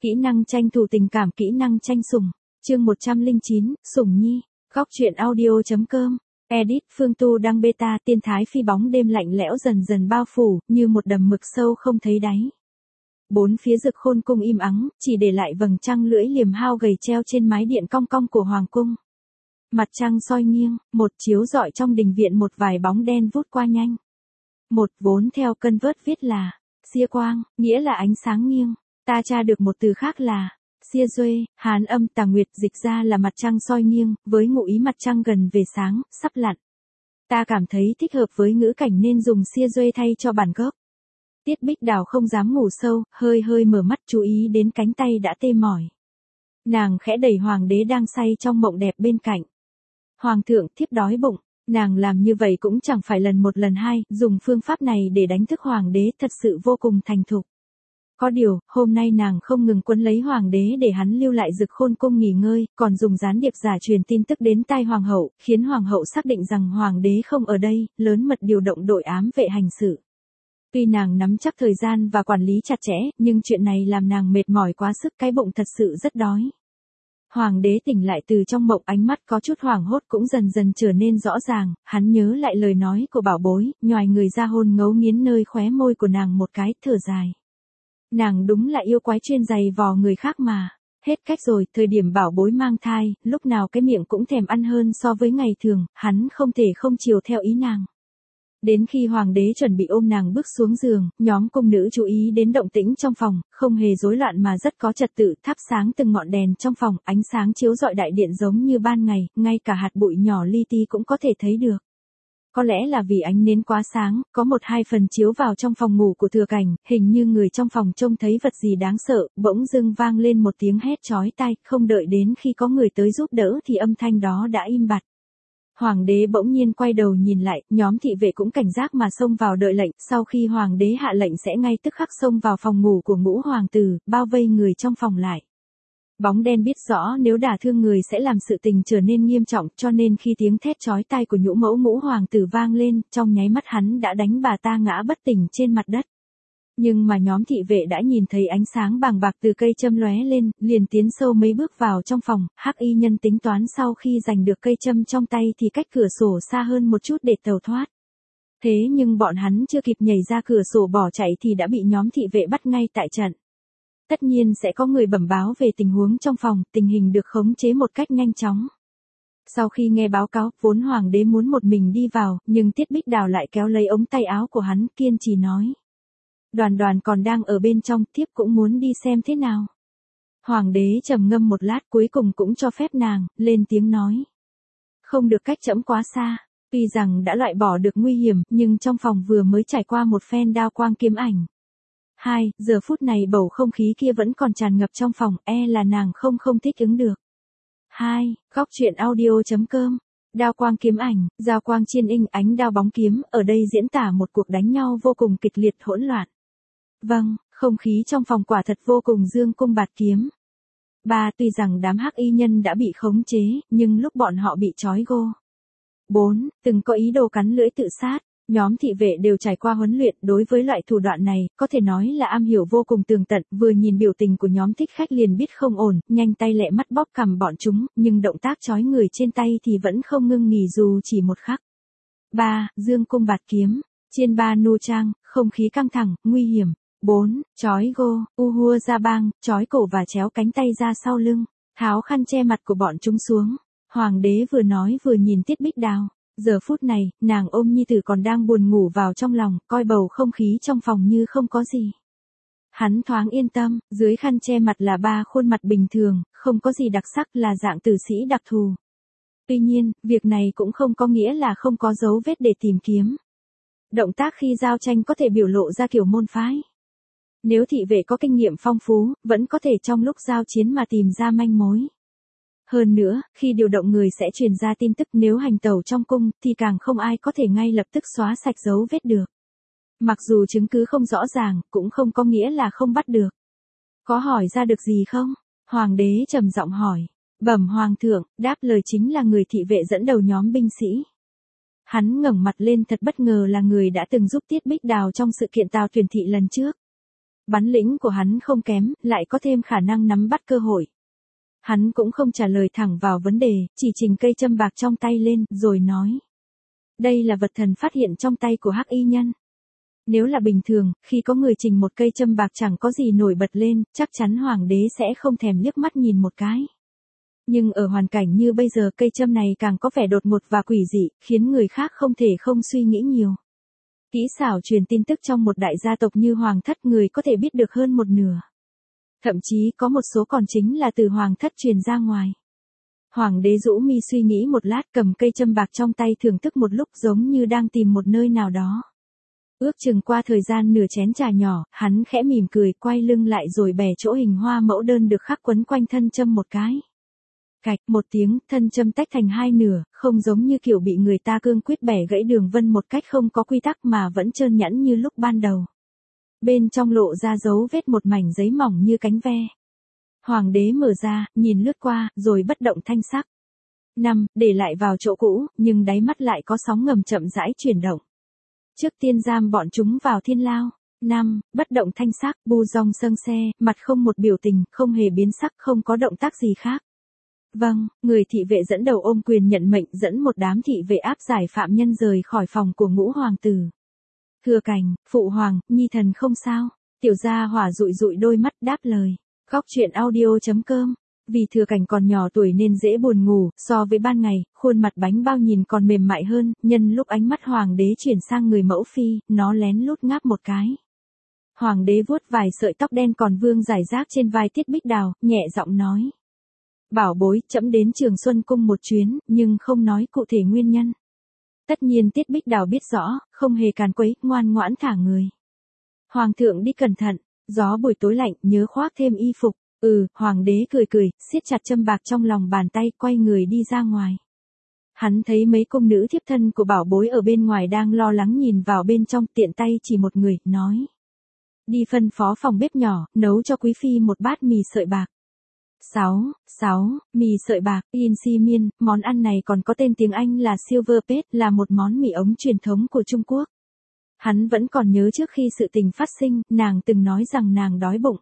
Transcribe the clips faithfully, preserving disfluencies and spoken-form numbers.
Kỹ năng tranh thủ tình cảm, kỹ năng tranh sủng. Chương một trăm lẻ chín, Sủng Nhi. Góc truyện audio.com. Edit Phương Tu đăng beta. Tiên thái phi bóng đêm lạnh lẽo dần dần bao phủ, như một đầm mực sâu không thấy đáy. Bốn phía Dực Khôn cung im ắng, chỉ để lại vầng trăng lưỡi liềm hao gầy treo trên mái điện cong cong của hoàng cung. Mặt trăng soi nghiêng, một chiếu rọi trong đình viện, một vài bóng đen vút qua nhanh. Một vốn theo cân vớt viết là xia quang, nghĩa là ánh sáng nghiêng. Ta tra được một từ khác là xia duê, Hán âm tà nguyệt, dịch ra là mặt trăng soi nghiêng, với ngụ ý mặt trăng gần về sáng, sắp lặn. Ta cảm thấy thích hợp với ngữ cảnh nên dùng xia duê thay cho bản gốc. Tiết Bích Đào không dám ngủ sâu, hơi hơi mở mắt chú ý đến cánh tay đã tê mỏi. Nàng khẽ đẩy hoàng đế đang say trong mộng đẹp bên cạnh. Hoàng thượng, thiếp đói bụng. Nàng làm như vậy cũng chẳng phải lần một lần hai, dùng phương pháp này để đánh thức hoàng đế thật sự vô cùng thành thục. Có điều, hôm nay nàng không ngừng quấn lấy hoàng đế để hắn lưu lại Dực Khôn cung nghỉ ngơi, còn dùng gián điệp giả truyền tin tức đến tai hoàng hậu, khiến hoàng hậu xác định rằng hoàng đế không ở đây, lớn mật điều động đội ám vệ hành sự. Tuy nàng nắm chắc thời gian và quản lý chặt chẽ, nhưng chuyện này làm nàng mệt mỏi quá sức, cái bụng thật sự rất đói. Hoàng đế tỉnh lại từ trong mộng, ánh mắt có chút hoảng hốt cũng dần dần trở nên rõ ràng, hắn nhớ lại lời nói của bảo bối, nhoài người ra hôn ngấu nghiến nơi khóe môi của nàng một cái, thở dài. Nàng đúng là yêu quái chuyên giày vò người khác mà. Hết cách rồi, thời điểm bảo bối mang thai, lúc nào cái miệng cũng thèm ăn hơn so với ngày thường, hắn không thể không chiều theo ý nàng. Đến khi hoàng đế chuẩn bị ôm nàng bước xuống giường, nhóm cung nữ chú ý đến động tĩnh trong phòng, không hề rối loạn mà rất có trật tự, thắp sáng từng ngọn đèn trong phòng, ánh sáng chiếu rọi đại điện giống như ban ngày, ngay cả hạt bụi nhỏ li ti cũng có thể thấy được. Có lẽ là vì ánh nến quá sáng, có một hai phần chiếu vào trong phòng ngủ của Thừa Cảnh, hình như người trong phòng trông thấy vật gì đáng sợ, bỗng dưng vang lên một tiếng hét chói tai, không đợi đến khi có người tới giúp đỡ thì âm thanh đó đã im bặt. Hoàng đế bỗng nhiên quay đầu nhìn lại, nhóm thị vệ cũng cảnh giác mà xông vào đợi lệnh, sau khi hoàng đế hạ lệnh sẽ ngay tức khắc xông vào phòng ngủ của ngũ hoàng tử, bao vây người trong phòng lại. Bóng đen biết rõ nếu đả thương người sẽ làm sự tình trở nên nghiêm trọng, cho nên khi tiếng thét chói tai của nhũ mẫu ngũ hoàng tử vang lên, trong nháy mắt hắn đã đánh bà ta ngã bất tỉnh trên mặt đất. Nhưng mà nhóm thị vệ đã nhìn thấy ánh sáng bàng bạc từ cây châm lóe lên, liền tiến sâu mấy bước vào trong phòng. Hắc y nhân tính toán sau khi giành được cây châm trong tay thì cách cửa sổ xa hơn một chút để tẩu thoát. Thế nhưng bọn hắn chưa kịp nhảy ra cửa sổ bỏ chạy thì đã bị nhóm thị vệ bắt ngay tại trận. Tất nhiên sẽ có người bẩm báo về tình huống trong phòng, tình hình được khống chế một cách nhanh chóng. Sau khi nghe báo cáo, vốn hoàng đế muốn một mình đi vào, nhưng Tiết Bích Đào lại kéo lấy ống tay áo của hắn, kiên trì nói. Đoàn đoàn còn đang ở bên trong, thiếp cũng muốn đi xem thế nào. Hoàng đế trầm ngâm một lát cuối cùng cũng cho phép nàng, lên tiếng nói. Không được cách trẫm quá xa, tuy rằng đã loại bỏ được nguy hiểm, nhưng trong phòng vừa mới trải qua một phen đao quang kiếm ảnh. Hai, giờ phút này bầu không khí kia vẫn còn tràn ngập trong phòng, e là nàng không không thích ứng được. Hai, góc truyện audio.com. Đao quang kiếm ảnh, giao quang chiên inh, ánh đao bóng kiếm, ở đây diễn tả một cuộc đánh nhau vô cùng kịch liệt hỗn loạn. Vâng, không khí trong phòng quả thật vô cùng dương cung bạt kiếm. Ba, tuy rằng đám hắc y nhân đã bị khống chế, nhưng lúc bọn họ bị trói gô. Bốn, từng có ý đồ cắn lưỡi tự sát. Nhóm thị vệ đều trải qua huấn luyện, đối với loại thủ đoạn này, có thể nói là am hiểu vô cùng tường tận, vừa nhìn biểu tình của nhóm thích khách liền biết không ổn, nhanh tay lẹ mắt bóp cằm bọn chúng, nhưng động tác trói người trên tay thì vẫn không ngưng nghỉ dù chỉ một khắc. Ba, dương cung bạt kiếm, chiên ba nu trang, không khí căng thẳng, nguy hiểm. Bốn, trói gô, u hua ra bang, trói cổ và chéo cánh tay ra sau lưng, tháo khăn che mặt của bọn chúng xuống. Hoàng đế vừa nói vừa nhìn Tiết Bích Đào. Giờ phút này, nàng ôm nhi tử còn đang buồn ngủ vào trong lòng, coi bầu không khí trong phòng như không có gì. Hắn thoáng yên tâm, dưới khăn che mặt là ba khuôn mặt bình thường, không có gì đặc sắc, là dạng tử sĩ đặc thù. Tuy nhiên, việc này cũng không có nghĩa là không có dấu vết để tìm kiếm. Động tác khi giao tranh có thể biểu lộ ra kiểu môn phái. Nếu thị vệ có kinh nghiệm phong phú, vẫn có thể trong lúc giao chiến mà tìm ra manh mối. Hơn nữa, khi điều động người sẽ truyền ra tin tức, nếu hành tẩu trong cung, thì càng không ai có thể ngay lập tức xóa sạch dấu vết được. Mặc dù chứng cứ không rõ ràng, cũng không có nghĩa là không bắt được. Có hỏi ra được gì không? Hoàng đế trầm giọng hỏi. Bẩm hoàng thượng, đáp lời chính là người thị vệ dẫn đầu nhóm binh sĩ. Hắn ngẩng mặt lên thật bất ngờ, là người đã từng giúp Tiết Bích Đào trong sự kiện Tào Tuyển Thị lần trước. Bản lĩnh của hắn không kém, lại có thêm khả năng nắm bắt cơ hội. Hắn cũng không trả lời thẳng vào vấn đề, chỉ chỉnh cây châm bạc trong tay lên, rồi nói. Đây là vật thần phát hiện trong tay của Hắc Y Nhân. Nếu là bình thường, khi có người chỉnh một cây châm bạc chẳng có gì nổi bật lên, chắc chắn hoàng đế sẽ không thèm liếc mắt nhìn một cái. Nhưng ở hoàn cảnh như bây giờ cây châm này càng có vẻ đột ngột và quỷ dị, khiến người khác không thể không suy nghĩ nhiều. Kỹ xảo truyền tin tức trong một đại gia tộc như hoàng thất người có thể biết được hơn một nửa. Thậm chí có một số còn chính là từ hoàng thất truyền ra ngoài. Hoàng đế rũ mi suy nghĩ một lát, cầm cây châm bạc trong tay thưởng thức một lúc, giống như đang tìm một nơi nào đó. Ước chừng qua thời gian nửa chén trà nhỏ, hắn khẽ mỉm cười, quay lưng lại rồi bẻ chỗ hình hoa mẫu đơn được khắc quấn quanh thân châm một cái. Cạch một tiếng, thân châm tách thành hai nửa, không giống như kiểu bị người ta cương quyết bẻ gãy đường vân một cách không có quy tắc mà vẫn trơn nhẵn như lúc ban đầu. Bên trong lộ ra dấu vết một mảnh giấy mỏng như cánh ve. Hoàng đế mở ra, nhìn lướt qua, rồi bất động thanh sắc. Năm, để lại vào chỗ cũ, nhưng đáy mắt lại có sóng ngầm chậm rãi chuyển động. Trước tiên giam bọn chúng vào thiên lao. Năm, bất động thanh sắc, bu dong sâng xe, mặt không một biểu tình, không hề biến sắc, không có động tác gì khác. Vâng, người thị vệ dẫn đầu ôm quyền nhận mệnh, dẫn một đám thị vệ áp giải phạm nhân rời khỏi phòng của ngũ hoàng tử. Thừa Cảnh, phụ hoàng, nhi thần không sao. Tiểu gia hỏa dụi dụi đôi mắt đáp lời. Góc truyện audio chấm com. Vì Thừa Cảnh còn nhỏ tuổi nên dễ buồn ngủ, so với ban ngày, khuôn mặt bánh bao nhìn còn mềm mại hơn, nhân lúc ánh mắt hoàng đế chuyển sang người mẫu phi, nó lén lút ngáp một cái. Hoàng đế vuốt vài sợi tóc đen còn vương rải rác trên vai Tiết Bích Đào, nhẹ giọng nói. Bảo bối, trẫm đến Trường Xuân Cung một chuyến, nhưng không nói cụ thể nguyên nhân. Tất nhiên Tiết Bích Đào biết rõ, không hề càn quấy, ngoan ngoãn thả người. Hoàng thượng đi cẩn thận, gió buổi tối lạnh, nhớ khoác thêm y phục. Ừ, hoàng đế cười cười, siết chặt châm bạc trong lòng bàn tay, quay người đi ra ngoài. Hắn thấy mấy cung nữ thiếp thân của bảo bối ở bên ngoài đang lo lắng nhìn vào bên trong, tiện tay chỉ một người, nói. Đi phân phó phòng bếp nhỏ, nấu cho quý phi một bát mì sợi bạc. sáu. sáu. Mì sợi bạc, Yên Si Miên, món ăn này còn có tên tiếng Anh là Silver Plate, là một món mì ống truyền thống của Trung Quốc. Hắn vẫn còn nhớ trước khi sự tình phát sinh, nàng từng nói rằng nàng đói bụng.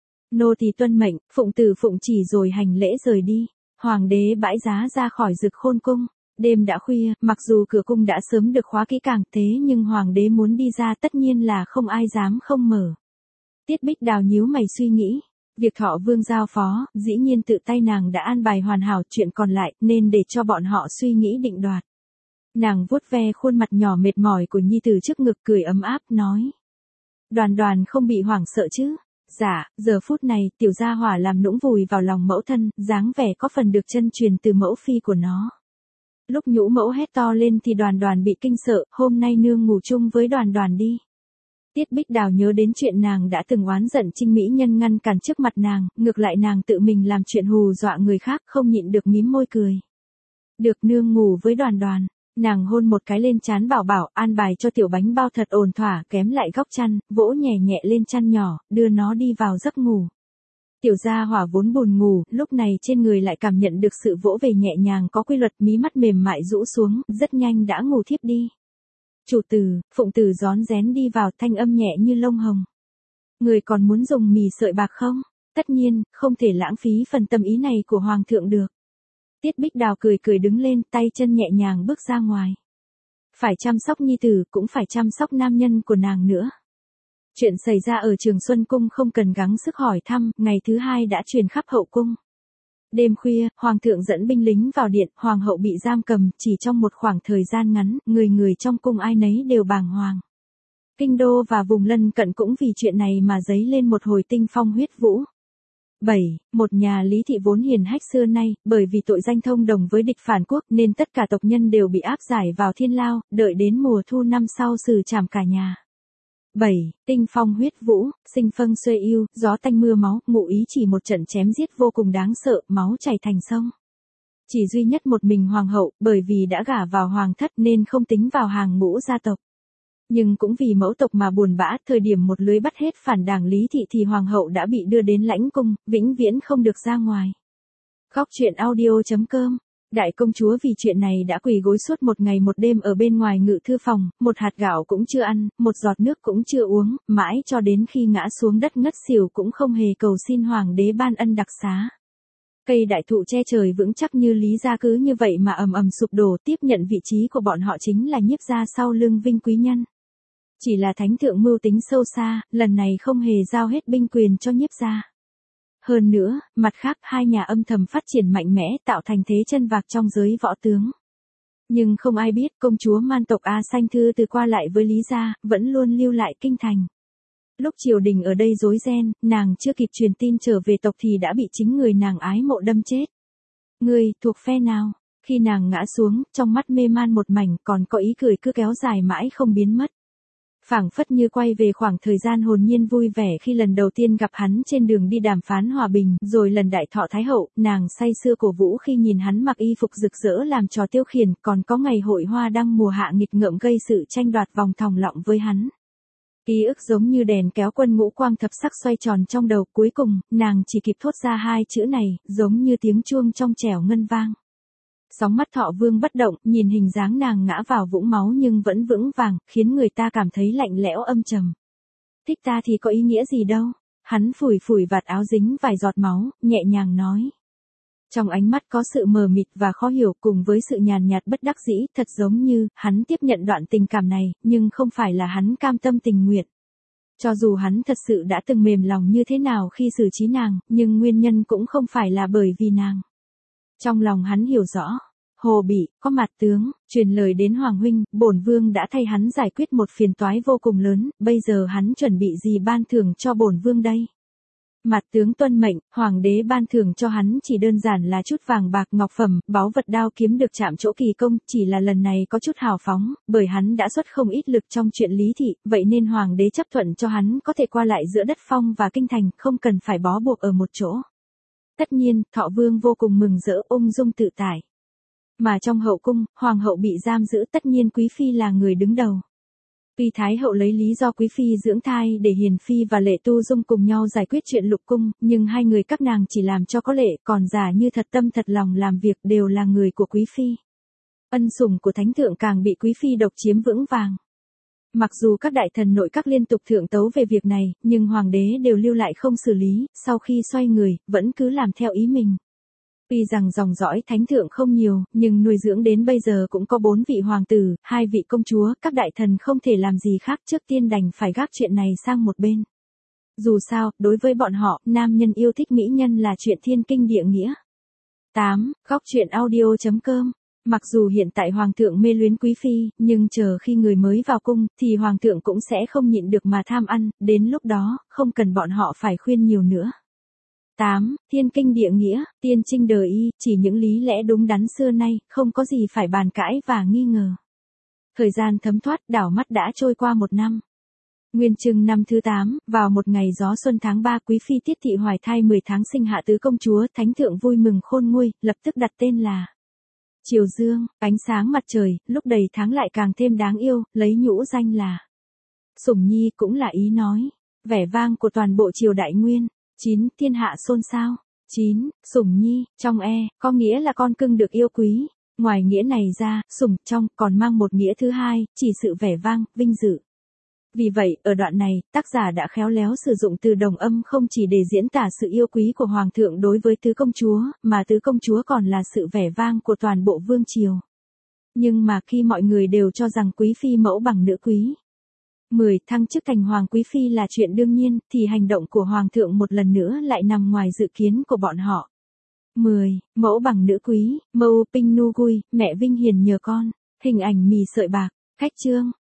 Nô tỳ tuân mệnh, phụng từ phụng chỉ rồi hành lễ rời đi. Hoàng đế bãi giá ra khỏi Dực Khôn cung. Đêm đã khuya, mặc dù cửa cung đã sớm được khóa kỹ càng, thế nhưng hoàng đế muốn đi ra tất nhiên là không ai dám không mở. Tiết Bích Đào nhíu mày suy nghĩ. Việc Thọ Vương giao phó, dĩ nhiên tự tay nàng đã an bài hoàn hảo, chuyện còn lại nên để cho bọn họ suy nghĩ định đoạt. Nàng vuốt ve khuôn mặt nhỏ mệt mỏi của nhi tử trước ngực, cười ấm áp, nói. Đoàn Đoàn không bị hoảng sợ chứ? Dạ, giờ phút này, tiểu gia hỏa làm nũng vùi vào lòng mẫu thân, dáng vẻ có phần được chân truyền từ mẫu phi của nó. Lúc nhũ mẫu hét to lên thì Đoàn Đoàn bị kinh sợ, hôm nay nương ngủ chung với Đoàn Đoàn đi. Tiết Bích Đào nhớ đến chuyện nàng đã từng oán giận Trinh Mỹ Nhân ngăn cản trước mặt nàng, ngược lại nàng tự mình làm chuyện hù dọa người khác, không nhịn được mím môi cười. Được nương ngủ với Đoàn Đoàn. Nàng hôn một cái lên trán Bảo Bảo, an bài cho tiểu bánh bao thật ổn thỏa, kém lại góc chăn, vỗ nhẹ nhẹ lên chăn nhỏ, đưa nó đi vào giấc ngủ. Tiểu gia hỏa vốn buồn ngủ, lúc này trên người lại cảm nhận được sự vỗ về nhẹ nhàng có quy luật, mí mắt mềm mại rũ xuống, rất nhanh đã ngủ thiếp đi. Chủ tử, phụng tử rón rén đi vào, thanh âm nhẹ như lông hồng. Người còn muốn dùng mì sợi bạc không? Tất nhiên, không thể lãng phí phần tâm ý này của hoàng thượng được. Tiết Bích Đào cười cười đứng lên, tay chân nhẹ nhàng bước ra ngoài. Phải chăm sóc nhi tử, cũng phải chăm sóc nam nhân của nàng nữa. Chuyện xảy ra ở Trường Xuân Cung không cần gắng sức hỏi thăm, ngày thứ hai đã truyền khắp hậu cung. Đêm khuya, hoàng thượng dẫn binh lính vào điện, hoàng hậu bị giam cầm, chỉ trong một khoảng thời gian ngắn, người người trong cung ai nấy đều bàng hoàng. Kinh đô và vùng lân cận cũng vì chuyện này mà dấy lên một hồi tinh phong huyết vũ. bảy. Một nhà Lý thị vốn hiền hách xưa nay, bởi vì tội danh thông đồng với địch phản quốc nên tất cả tộc nhân đều bị áp giải vào thiên lao, đợi đến mùa thu năm sau xử trảm cả nhà. bảy. Tinh phong huyết vũ, sinh phân xuê yêu, gió tanh mưa máu, ngụ ý chỉ một trận chém giết vô cùng đáng sợ, máu chảy thành sông. Chỉ duy nhất một mình hoàng hậu, bởi vì đã gả vào hoàng thất nên không tính vào hàng ngũ gia tộc. Nhưng cũng vì mẫu tộc mà buồn bã, thời điểm một lưới bắt hết phản đảng Lý thị thì hoàng hậu đã bị đưa đến lãnh cung, vĩnh viễn không được ra ngoài. Góc truyện audio chấm com Đại công chúa vì chuyện này đã quỳ gối suốt một ngày một đêm ở bên ngoài ngự thư phòng, một hạt gạo cũng chưa ăn, một giọt nước cũng chưa uống, mãi cho đến khi ngã xuống đất ngất xỉu cũng không hề cầu xin hoàng đế ban ân đặc xá. Cây đại thụ che trời vững chắc như Lý gia cứ như vậy mà ầm ầm sụp đổ, tiếp nhận vị trí của bọn họ chính là Nhiếp gia sau lưng Vinh quý nhân. Chỉ là thánh thượng mưu tính sâu xa, lần này không hề giao hết binh quyền cho Nhiếp gia. Hơn nữa, mặt khác hai nhà âm thầm phát triển mạnh mẽ tạo thành thế chân vạc trong giới võ tướng. Nhưng không ai biết công chúa man tộc A Sanh Thư từ qua lại với Lý gia, vẫn luôn lưu lại kinh thành. Lúc triều đình ở đây rối ren, nàng chưa kịp truyền tin trở về tộc thì đã bị chính người nàng ái mộ đâm chết. Ngươi, thuộc phe nào? Khi nàng ngã xuống, trong mắt mê man một mảnh, còn có ý cười cứ kéo dài mãi không biến mất. Phảng phất như quay về khoảng thời gian hồn nhiên vui vẻ khi lần đầu tiên gặp hắn trên đường đi đàm phán hòa bình, rồi lần đại thọ thái hậu, nàng say sưa cổ vũ khi nhìn hắn mặc y phục rực rỡ làm trò tiêu khiển, còn có ngày hội hoa đăng mùa hạ nghịch ngợm gây sự tranh đoạt vòng thòng lọng với hắn. Ký ức giống như đèn kéo quân ngũ quang thập sắc xoay tròn trong đầu, cuối cùng, nàng chỉ kịp thốt ra hai chữ này, giống như tiếng chuông trong trẻo ngân vang. Sóng mắt Thọ Vương bất động, nhìn hình dáng nàng ngã vào vũng máu nhưng vẫn vững vàng, khiến người ta cảm thấy lạnh lẽo âm trầm. Thích ta thì có ý nghĩa gì đâu. Hắn phủi phủi vạt áo dính vài giọt máu, nhẹ nhàng nói. Trong ánh mắt có sự mờ mịt và khó hiểu cùng với sự nhàn nhạt bất đắc dĩ, thật giống như, hắn tiếp nhận đoạn tình cảm này, nhưng không phải là hắn cam tâm tình nguyện. Cho dù hắn thật sự đã từng mềm lòng như thế nào khi xử trí nàng, nhưng nguyên nhân cũng không phải là bởi vì nàng. Trong lòng hắn hiểu rõ, Hồ Bị, có Mạt tướng, truyền lời đến Hoàng huynh, bổn vương đã thay hắn giải quyết một phiền toái vô cùng lớn, bây giờ hắn chuẩn bị gì ban thưởng cho bổn vương đây? Mạt tướng tuân mệnh, hoàng đế ban thưởng cho hắn chỉ đơn giản là chút vàng bạc ngọc phẩm, báu vật đao kiếm được chạm chỗ kỳ công, chỉ là lần này có chút hào phóng, bởi hắn đã xuất không ít lực trong chuyện lý thị, vậy nên hoàng đế chấp thuận cho hắn có thể qua lại giữa đất phong và kinh thành, không cần phải bó buộc ở một chỗ. Tất nhiên, Thọ Vương vô cùng mừng rỡ, ung dung tự tại. Mà trong hậu cung, hoàng hậu bị giam giữ, tất nhiên quý phi là người đứng đầu. Tuy Thái hậu lấy lý do quý phi dưỡng thai để Hiền phi và Lệ Tu Dung cùng nhau giải quyết chuyện lục cung, nhưng hai người các nàng chỉ làm cho có lệ, còn giả như thật tâm thật lòng làm việc đều là người của quý phi. Ân sủng của thánh thượng càng bị quý phi độc chiếm vững vàng. Mặc dù các đại thần nội các liên tục thượng tấu về việc này, nhưng hoàng đế đều lưu lại không xử lý, sau khi xoay người, vẫn cứ làm theo ý mình. Tuy rằng dòng dõi thánh thượng không nhiều, nhưng nuôi dưỡng đến bây giờ cũng có bốn vị hoàng tử, hai vị công chúa, các đại thần không thể làm gì khác, trước tiên đành phải gác chuyện này sang một bên. Dù sao, đối với bọn họ, nam nhân yêu thích mỹ nhân là chuyện thiên kinh địa nghĩa. tám. Góc truyện audio chấm com. Mặc dù hiện tại hoàng thượng mê luyến quý phi, nhưng chờ khi người mới vào cung, thì hoàng thượng cũng sẽ không nhịn được mà tham ăn, đến lúc đó, không cần bọn họ phải khuyên nhiều nữa. tám. Thiên kinh địa nghĩa, tiên trinh đời y, chỉ những lý lẽ đúng đắn xưa nay, không có gì phải bàn cãi và nghi ngờ. Thời gian thấm thoát, đảo mắt đã trôi qua một năm. Nguyên Trưng năm thứ tám, vào một ngày gió xuân tháng ba, quý phi Tiết Thị hoài thai mười tháng sinh hạ tứ công chúa, thánh thượng vui mừng khôn nguôi, lập tức đặt tên là Triều Dương, ánh sáng mặt trời, lúc đầy tháng lại càng thêm đáng yêu, lấy nhũ danh là Sủng Nhi, cũng là ý nói, vẻ vang của toàn bộ triều đại Nguyên. chín. Thiên hạ xôn xao. chín. Sủng Nhi, trong e, có nghĩa là con cưng được yêu quý. Ngoài nghĩa này ra, sủng, trong, còn mang một nghĩa thứ hai, chỉ sự vẻ vang, vinh dự. Vì vậy, ở đoạn này, tác giả đã khéo léo sử dụng từ đồng âm không chỉ để diễn tả sự yêu quý của hoàng thượng đối với tứ công chúa, mà tứ công chúa còn là sự vẻ vang của toàn bộ vương triều. Nhưng mà khi mọi người đều cho rằng quý phi mẫu bằng nữ quý. mười. Thăng chức thành hoàng quý phi là chuyện đương nhiên, thì hành động của hoàng thượng một lần nữa lại nằm ngoài dự kiến của bọn họ. mười. Mẫu bằng nữ quý, Mâu Pinh Nu Gui, mẹ Vinh Hiền nhờ con, hình ảnh mì sợi bạc, cách chương.